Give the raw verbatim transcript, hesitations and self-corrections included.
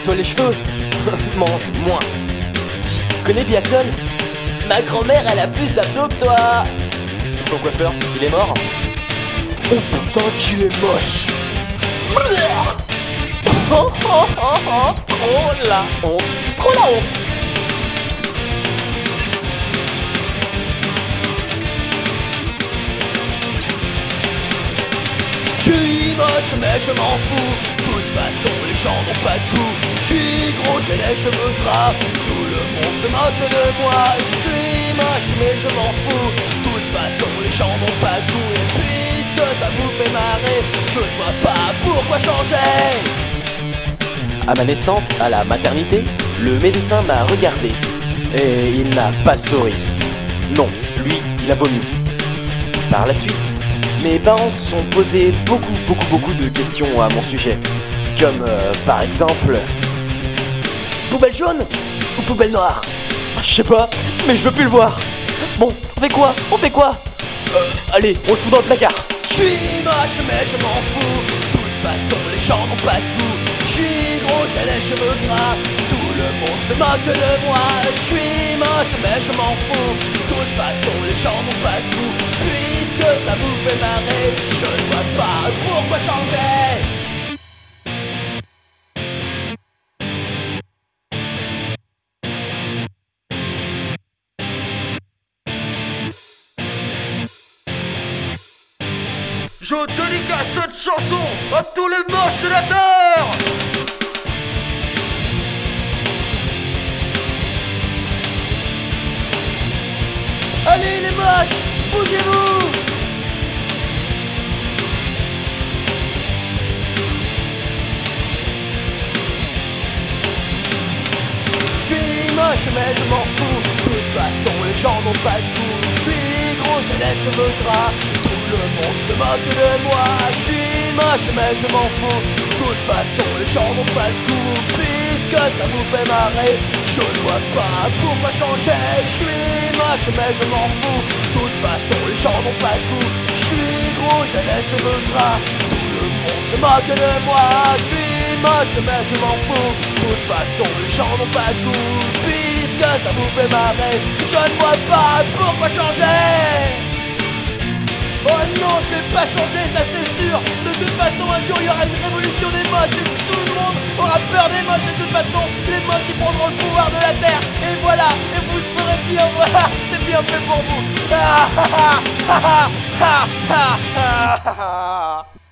Lave-toi les cheveux. Mange moins. Tu connais Biathlon? Ma grand-mère, elle a plus d'abdos que toi. Ton coiffeur, il est mort? Oh putain, tu es moche. Oh, oh, oh, oh. Trop la honte. Trop la honte. Je suis moche mais je m'en fous. De toute façon les gens n'ont pas de goût. Je suis gros, j'ai les cheveux gras. Tout le monde se moque de moi. Je suis moche mais je m'en fous. De toute façon les gens n'ont pas de goût. Et puisque ça vous fait marrer, je ne vois pas pourquoi changer. À ma naissance, à la maternité, le médecin m'a regardé. Et il n'a pas souri. Non, lui, il a vomi. Par la suite, mes parents se sont posé beaucoup, beaucoup, beaucoup de questions à mon sujet. Comme, euh, par exemple... Poubelle jaune ou poubelle noire? Je sais pas, mais je veux plus le voir. Bon, on fait quoi? On fait quoi? Euh, allez, on le fout dans le placard. Je suis moche mais je m'en fous. De toute façon les gens n'ont pas de goût. Je suis gros, j'ai les cheveux gras. Tout le monde se moque de moi. Je suis moche mais je m'en fous. De toute façon les gens n'ont pas de goût. Puisque ça vous fait marrer, je ne vois pas pourquoi changer. Je dédicace cette chanson à tous les moches de la terre. Allez les moches, bougez-vous. Je suis moche mais je m'en fous. De toute façon les gens n'ont pas de goût. Je suis gros, j'ai les cheveux gras. Tout le monde se moque de moi. Je suis moche mais je m'en fous. De toute façon les gens n'ont pas de goût. Puisque ça vous fait marrer, je ne vois pas pourquoi changer. Je suis moche mais je m'en fous. De toute façon les gens n'ont pas de goût. Je suis gros, j'ai les cheveux gras. Tout le monde se moque de moi. Je suis moche mais je m'en fous. De toute façon les gens n'ont pas de goût. Puisque ça vous fait marrer, je ne vois pas pourquoi changer. Oh non, je vais pas changer, ça c'est sûr. De toute façon, un jour il y aura une révolution des moches et tout le monde aura peur des moches. De toute façon, les moches qui prendront le pouvoir de la terre. Et voilà, et vous serez bien, voilà, c'est bien fait pour vous. Ah, ah, ah, ah, ah, ah, ah, ah.